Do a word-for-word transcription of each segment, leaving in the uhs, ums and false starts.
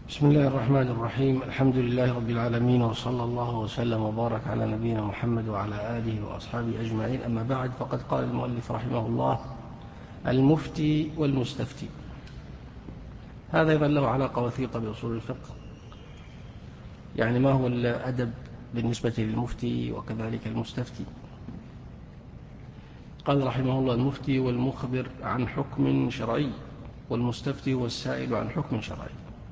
بسم الله الرحمن الرحيم. الحمد لله رب العالمين، وصلى الله وسلم وبارك على نبينا محمد وعلى آله وأصحابه أجمعين. أما بعد، فقد قال المؤلف رحمه الله: المفتي والمستفتي. هذا أيضا له علاقة وثيقة بأصول الفقه، يعني ما هو الأدب بالنسبة للمفتي وكذلك المستفتي. قال رحمه الله: المفتي والمخبر عن حكم شرعي، والمستفتي هو السائل عن حكم شرعي.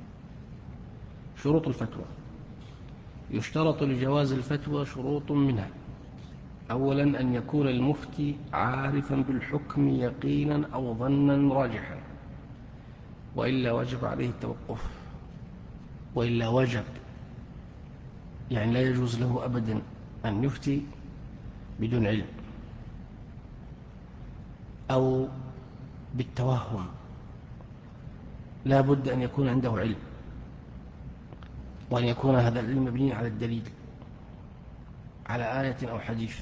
شروط الفتوى: يشترط لجواز الفتوى شروط منها: أولا أن يكون المفتي عارفا بالحكم يقينا أو ظنا راجحا، وإلا وجب عليه التوقف. وإلا وجب يعني لا يجوز له أبدا أن يفتي بدون علم أو بالتوهم، لا بد أن يكون عنده علم، وأن يكون هذا العلم مبني على الدليل، على آية أو حديث.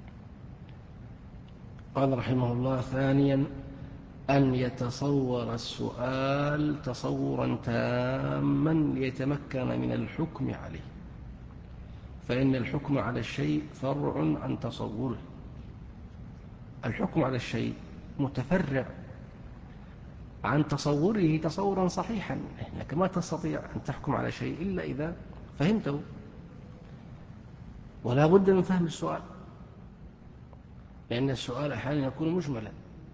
قال رحمه الله: ثانيا أن يتصور السؤال تصورا تاما ليتمكن من الحكم عليه، فإن الحكم على الشيء فرع عن تصوره. الحكم على الشيء متفرع عن تصوره تصورا صحيحا، لكن ما تستطيع أن تحكم على شيء إلا إذا فهمته، ولا بد من فهم السؤال، لأن السؤال أحيانا يكون مجملا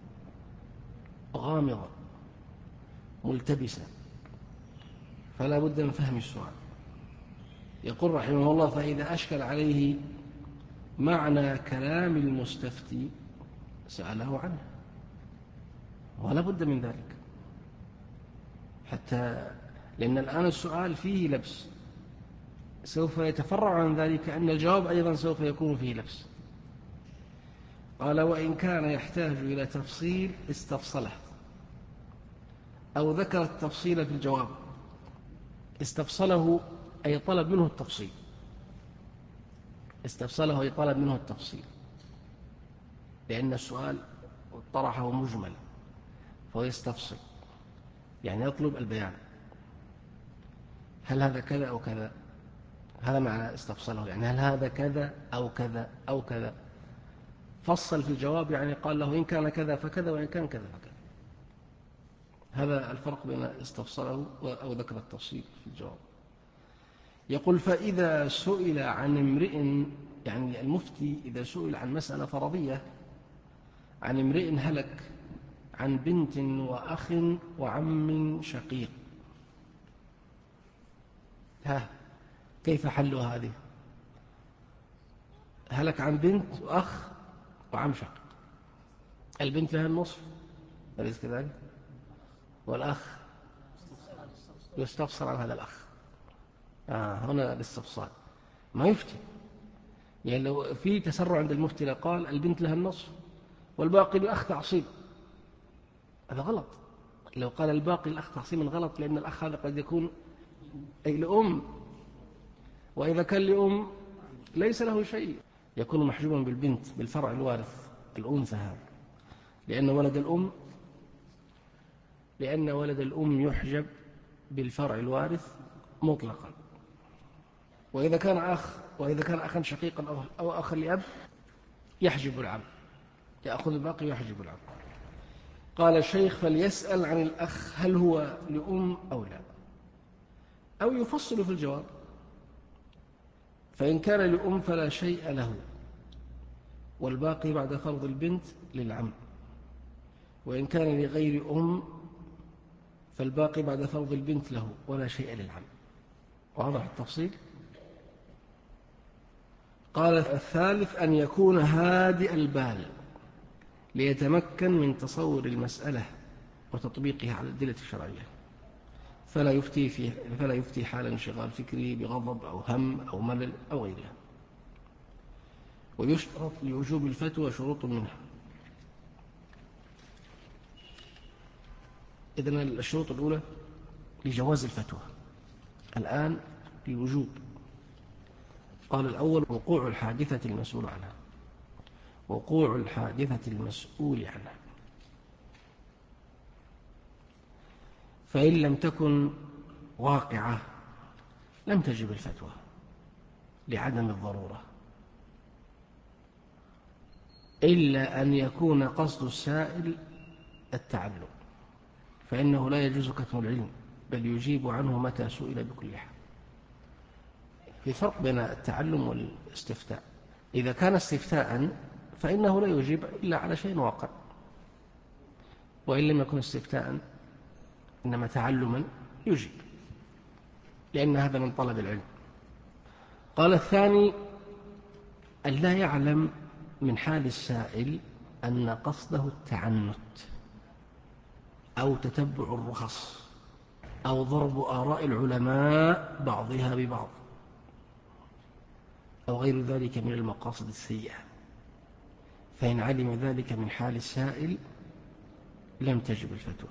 غامضا ملتبسا، فلا بد من فهم السؤال. يقول رحمه الله: فإذا أشكل عليه معنى كلام المستفتي سأله عنه، ولا بد من ذلك، حتى لأن الآن السؤال فيه لبس، سوف يتفرع عن ذلك أن الجواب أيضا سوف يكون فيه لبس. قال: وإن كان يحتاج إلى تفصيل استفصله، أو ذكر التفصيل في الجواب. استفصله أي طلب منه التفصيل، استفصله أي طلب منه التفصيل، لأن السؤال طرحه مجمل، فهو يستفصل يعني يطلب البيان، هل هذا كذا أو كذا. هذا معنى استفصله، يعني هل هذا كذا أو كذا أو كذا. فصل في الجواب يعني قال له إن كان كذا فكذا، وإن كان كذا فكذا. هذا الفرق بين استفصله أو ذكر التفصيل في الجواب. يقول: فإذا سئل عن امرئ، يعني المفتي إذا سئل عن مسألة فرضية، عن امرئ هلك عن بنت وأخ وعم شقيق، ها كيف حل هذه؟ هلك عن بنت وأخ وعم شقيق، البنت لها النصف أليس كذلك؟ والأخ يستفصل عن هذا الأخ. آه هنا الاستفصال ما يفتي، يعني لو في تسرع عند المفتي قال البنت لها النصف والباقي للأخ تعصيب، هذا غلط. لو قال الباقي للأخ تعصيبا غلط، لأن الأخ هذا قد يكون أي لأم، وإذا كان لأم ليس له شيء، يكون محجوبا بالبنت بالفرع الوارث الأنثى هذا، لأن ولد الأم لأن ولد الأم يحجب بالفرع الوارث مطلقا. وإذا كان أخ وإذا كان أخا شقيقا أو أخا لأب يحجب العم، يأخذ الباقي ويحجب العم. قال الشيخ: فليسأل عن الأخ هل هو لأم أو لا، أو يفصل في الجواب. فإن كان لأم فلا شيء له، والباقي بعد فرض البنت للعم. وإن كان لغير أم فالباقي بعد فرض البنت له ولا شيء للعم. واضح التفصيل؟ قال: الثالث أن يكون هادئ البال ليتمكن من تصور المسألة وتطبيقها على الأدلة الشرعية، فلا يفتي فيه فلا يفتي حال انشغال فكري بغضب أو هم أو ملل أو غيرها. ويشترط لوجوب الفتوى شروط منها. إذن الشروط الأولى لجواز الفتوى. الآن للوجوب. قال الأول: وقوع الحادثة المسؤول عنها. وقوع الحادثة المسؤول عنها، فإن لم تكن واقعة لم تجب الفتوى لعدم الضرورة، إلا أن يكون قصد السائل التعلم، فإنه لا يجوز كتم العلم بل يجيب عنه متى سئل بكل حال. في فرق بين التعلم والاستفتاء. إذا كان استفتاء فإنه لا يجيب إلا على شيء واقع، وإن لم يكن استفتاء إنما تعلما يجيب، لأن هذا من طلب العلم. قال الثاني أن لا يعلم من حال السائل أن قصده التعنت أو تتبع الرخص أو ضرب آراء العلماء بعضها ببعض أو غير ذلك من المقاصد السيئة، فإن علم ذلك من حال السائل لم تجب الفتوى.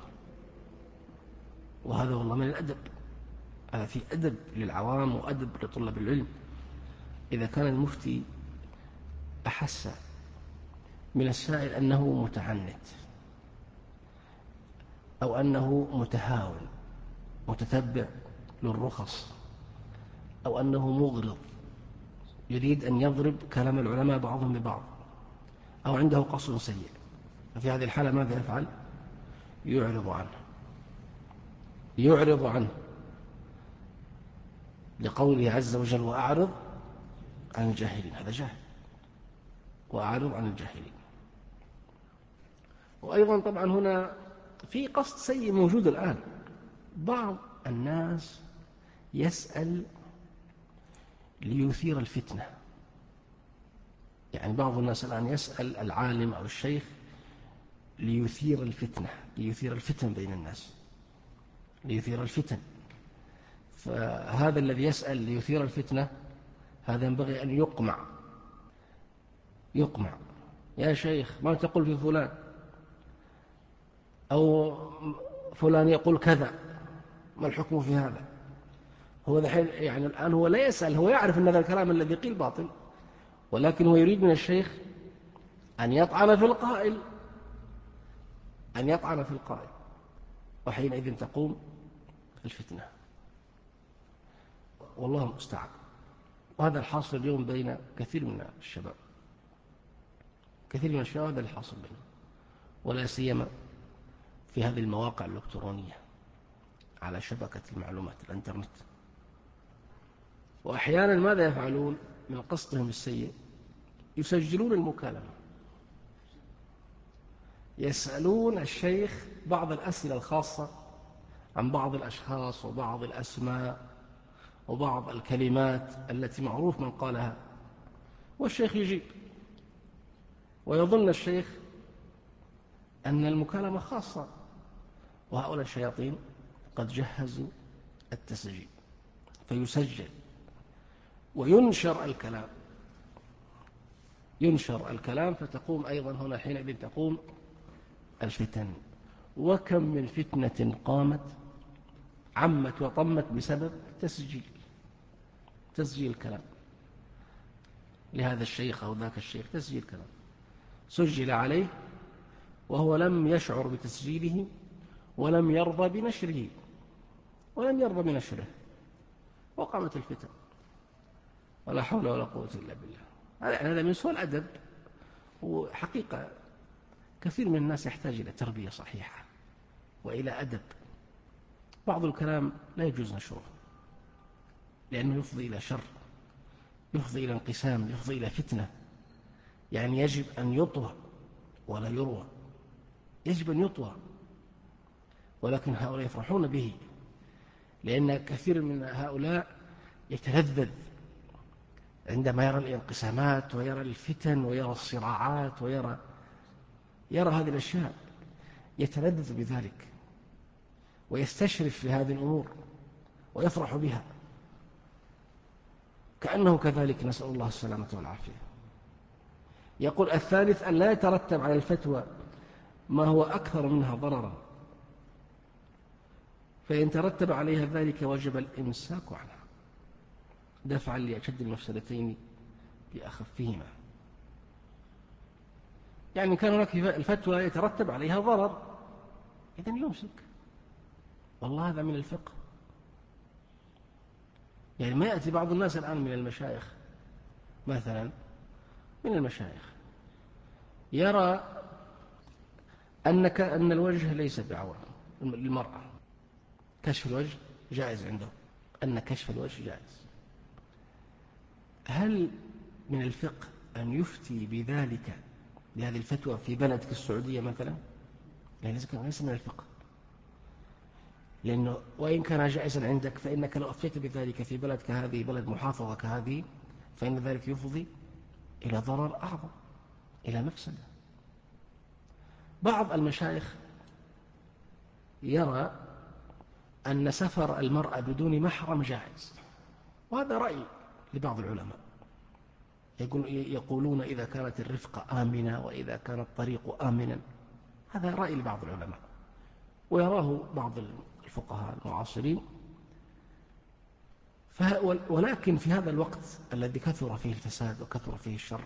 وهذا والله من الأدب، هذا في أدب للعوام وأدب لطلاب العلم. إذا كان المفتي أحس من السائل أنه متعنت أو أنه متهاون متتبع للرخص أو أنه مغرض يريد أن يضرب كلام العلماء بعضهم ببعض أو عنده قصد سيء، ففي هذه الحالة ماذا يفعل؟ يعرض عنه يعرض عنه لقوله عز وجل وأعرض عن الجاهلين، هذا جاهل، وأعرض عن الجاهلين. وأيضا طبعا هنا في قصد سيء موجود الآن. بعض الناس يسأل ليثير الفتنة، يعني بعض الناس الآن يسأل العالم أو الشيخ ليثير الفتنة، ليثير الفتن بين الناس، ليثير الفتن. فهذا الذي يسأل ليثير الفتنة هذا ينبغي أن يقمع يقمع يا شيخ ما تقول في فلان، أو فلان يقول كذا، ما الحكم في هذا؟ هو دحين يعني الآن هو لا يسأل، هو يعرف أن هذا الكلام الذي قيل باطل، ولكن هو يريد من الشيخ أن يطعن في القائل أن يطعن في القائل وحينئذ تقوم الفتنة، والله المستعان. وهذا الحاصل اليوم بين كثير من الشباب، كثير من الشباب هذا الحاصل بينه، ولا سيما في هذه المواقع الإلكترونية على شبكة المعلومات الإنترنت. وأحيانا ماذا يفعلون من قصدهم السيء؟ يسجلون المكالمة، يسألون الشيخ بعض الأسئلة الخاصة عن بعض الأشخاص وبعض الأسماء وبعض الكلمات التي معروف من قالها، والشيخ يجيب، ويظن الشيخ أن المكالمة خاصة، وهؤلاء الشياطين قد جهزوا التسجيل، فيسجل وينشر الكلام ينشر الكلام فتقوم أيضا هنا حينئذ تقوم الفتن. وكم من فتنة قامت عمت وطمت بسبب تسجيل تسجيل الكلام لهذا الشيخ أو ذاك الشيخ، تسجيل كلام سجل عليه وهو لم يشعر بتسجيله ولم يرضى بنشره ولم يرضى بنشره وقامت الفتن، ولا حول ولا قوة إلا بالله. هذا من سوء الأدب. وحقيقة كثير من الناس يحتاج إلى تربية صحيحة وإلى أدب. بعض الكلام لا يجوز نشره لأنه يفضي إلى شر، يفضي إلى انقسام، يفضي إلى فتنة. يعني يجب أن يطوى ولا يروى، يجب أن يطوى، ولكن هؤلاء يفرحون به، لأن كثير من هؤلاء يتلذذ عندما يرى الانقسامات ويرى الفتن ويرى الصراعات ويرى يرى هذه الأشياء، يتلذذ بذلك ويستشرف في هذه الأمور ويفرح بها كأنه كذلك، نسأل الله السلامة والعافية. يقول الثالث أن لا يترتب على الفتوى ما هو أكثر منها ضررا، فإن ترتب عليها ذلك وجب الإمساك عنها دفعا لأشد المفسدتين بأخفهما. يعني كان هناك الفتوى يترتب عليها ضرر، إذن يمسك، والله هذا من الفقه. يعني ما يأتي بعض الناس الآن من المشايخ مثلا، من المشايخ يرى أنك أن الوجه ليس بعورة للمرأة، كشف الوجه جائز عنده، أن كشف الوجه جائز. هل من الفقه أن يفتي بذلك بهذه الفتوى في بلدك السعودية مثلا؟ يعني ليس من الفقه، لأنه وإن كان جائزا عندك فإنك لو أفتيت بذلك في بلدك هذه، بلد محافظة كهذه، فإن ذلك يفضي إلى ضرر أعظم، إلى مفسدة. بعض المشايخ يرى أن سفر المرأة بدون محرم جائز، وهذا رأي لبعض العلماء، يقولون إذا كانت الرفقة آمنة وإذا كان الطريق آمنا، هذا رأي لبعض العلماء ويراه بعض الفقهاء المعاصرين. ولكن في هذا الوقت الذي كثر فيه الفساد وكثر فيه الشر،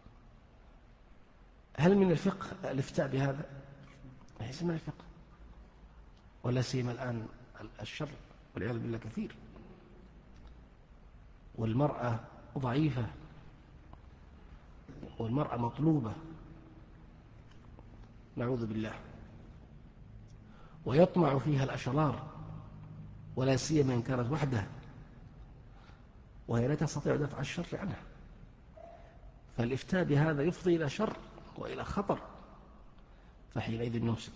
هل من الفقه الافتاء بهذا؟ ليس من الفقه، ولا سيما الآن الشر والعياذ بالله كثير، والمرأة ضعيفة والمرأة مطلوبة، نعوذ بالله، ويطمع فيها الأشرار، ولا سيما إن كانت وحدها وهي لا تستطيع دفع الشر عنها، فالإفتاء بهذا يفضي إلى شر وإلى خطر، فحينئذ نمسك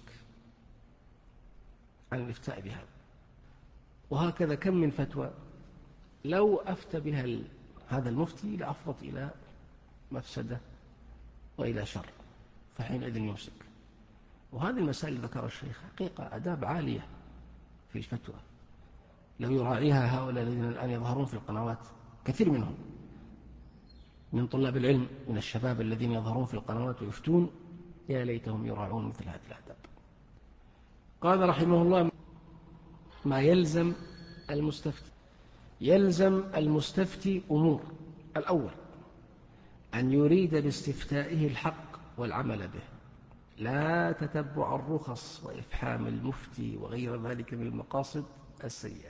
عن الإفتاء بهذا. وهكذا كم من فتوى لو أفتى بها هذا المفتي لأفضت إلى مفسدة وإلى شر، فحينئذ يمسك. وهذه المسائل ذكر الشيخ حقيقة أداب عالية في الفتوى، لو يراعيها هؤلاء الذين الآن يظهرون في القنوات، كثير منهم من طلاب العلم من الشباب الذين يظهرون في القنوات ويفتون، يا ليتهم يراعون مثل هذه الأداب. قال رحمه الله: ما يلزم المستفتي. يلزم المستفتي أمور: الأول أن يريد باستفتائه الحق والعمل به، لا تتبع الرخص وإفحام المفتي وغير ذلك من المقاصد السيئة.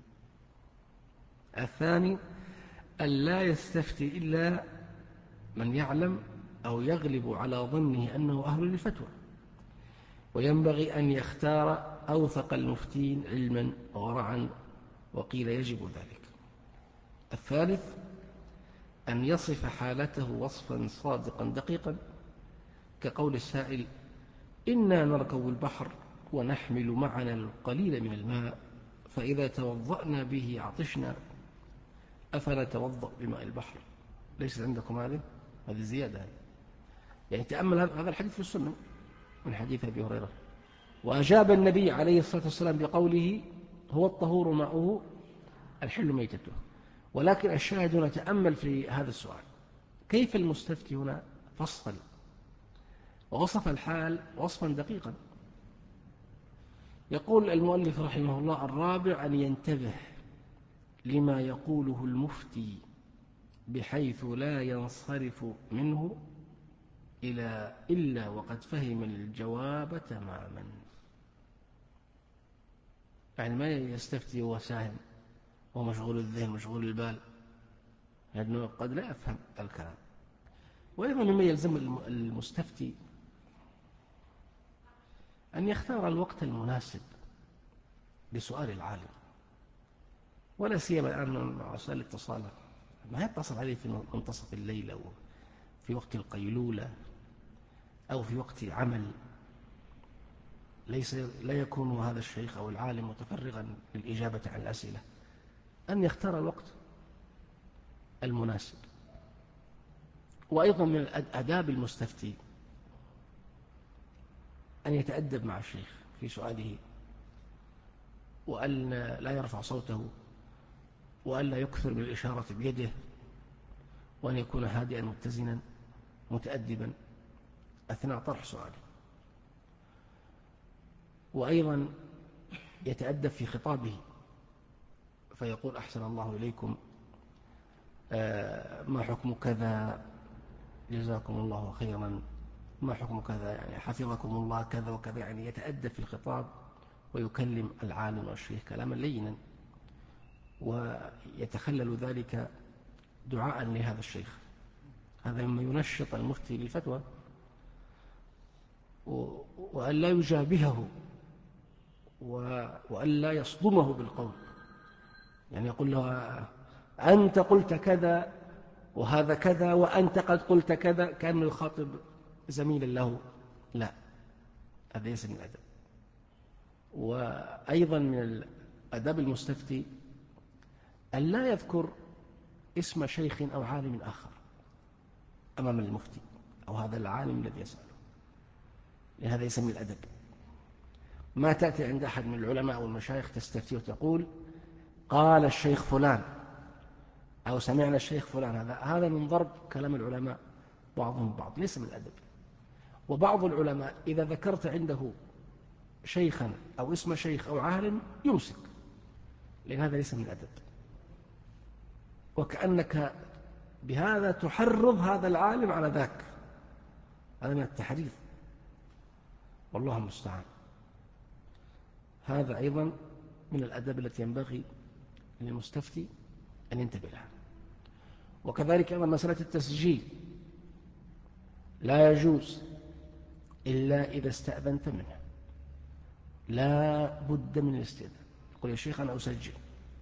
الثاني أن لا يستفتي إلا من يعلم أو يغلب على ظنه أنه أهل للفتوى، وينبغي أن يختار أوثق المفتين علما وورعا، وقيل يجب ذلك. الثالث أن يصف حالته وصفا صادقا دقيقا، كقول السائل: إنا نركب البحر ونحمل معنا القليل من الماء، فإذا توضأنا به عطشنا، أفنتوضأ بماء البحر؟ ليست عندكم هذه؟ هذه زيادة. يعني تأمل هذا الحديث في السنة من حديث أبي هريرة، وأجاب النبي عليه الصلاة والسلام بقوله: هو الطهور ماؤه الحل ميتته. ولكن الشاهد هنا تأمل في هذا السؤال: كيف المستفتي هنا فصل ووصف الحال وصفا دقيقا. يقول المؤلف رحمه الله: الرابع أن ينتبه لما يقوله المفتي بحيث لا ينصرف منه إلى إلا وقد فهم الجواب تماما. يعني ما يستفتي وهو ساهم ومشغول الذهن مشغول البال، لأنه قد لا يفهم الكلام. وأيضا مما يلزم المستفتي أن يختار الوقت المناسب لسؤال العالم، ولا سيما الآن مع وسائل الاتصال، ما يتصل عليه في منتصف الليل أو في وقت القيلولة أو في وقت عمل، ليس لا يكون هذا الشيخ أو العالم متفرغا للإجابة عن الأسئلة، أن يختار الوقت المناسب. وأيضا من أداب المستفتي أن يتأدب مع الشيخ في سؤاله، وأن لا يرفع صوته، وأن لا يكثر من الإشارة بيده، وأن يكون هادئا متزنا متأدبا أثناء طرح سؤاله. وأيضا يتأدب في خطابه، فيقول: أحسن الله إليكم، ما حكم كذا، جزاكم الله خيرا، ما حكم كذا، يعني حفظكم الله كذا وكذا. يعني يتأدب في الخطاب ويكلم العالم والشيخ كلاما لينا. ويتخلل ذلك دعاء لهذا الشيخ. هذا مما ينشط المفتي للفتوى، وأن لا يجابهه وأن لا يصدمه بالقول، يعني يقول له أنت قلت كذا وهذا كذا وأنت قد قلت كذا، كان يخاطب زميلا له. لا، هذا ليس من الأدب. وأيضا من الأدب المستفتي أن لا يذكر اسم شيخ أو عالم آخر أمام المفتي أو هذا العالم الذي يسأله، لأن هذا ليس من الأدب. ما تأتي عند أحد من العلماء أو المشايخ تستفتي وتقول قال الشيخ فلان أو سمعنا الشيخ فلان، هذا هذا من ضرب كلام العلماء بعضهم بعض، ليس من الأدب. وبعض العلماء إذا ذكرت عنده شيخا أو اسم شيخ أو عالم يمسك، لأن هذا ليس من الأدب، وكأنك بهذا تحرض هذا العالم على ذاك، هذا من التحريض، والله المستعان. هذا أيضا من الأدب التي ينبغي للمستفتي أن ينتبه لها. وكذلك أيضا مسألة التسجيل لا يجوز إلا إذا استأذنت منه، لا بد من الاستئذان. يقول يا شيخ أنا أسجل،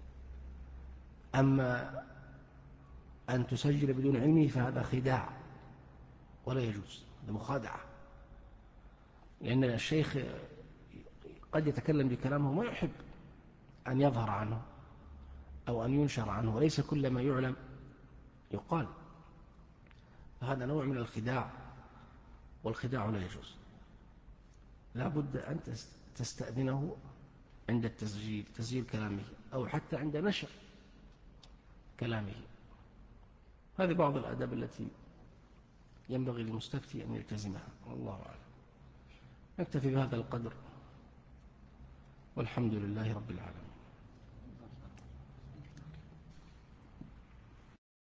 أما أن تسجل بدون علمه فهذا خداع ولا يجوز، هذا مخادعة، لأن الشيخ قد يتكلم بكلامه ما يحب أن يظهر عنه أو أن ينشر عنه، وليس كل ما يعلم يقال، فهذا نوع من الخداع، والخداع لا يجوز. لا بد أن تستأذنه عند التسجيل، تسجيل كلامه، أو حتى عند نشر كلامه. هذه بعض الآداب التي ينبغي للمستفتي أن يلتزمها، والله أعلم. نكتفي بهذا القدر، والحمد لله رب العالمين.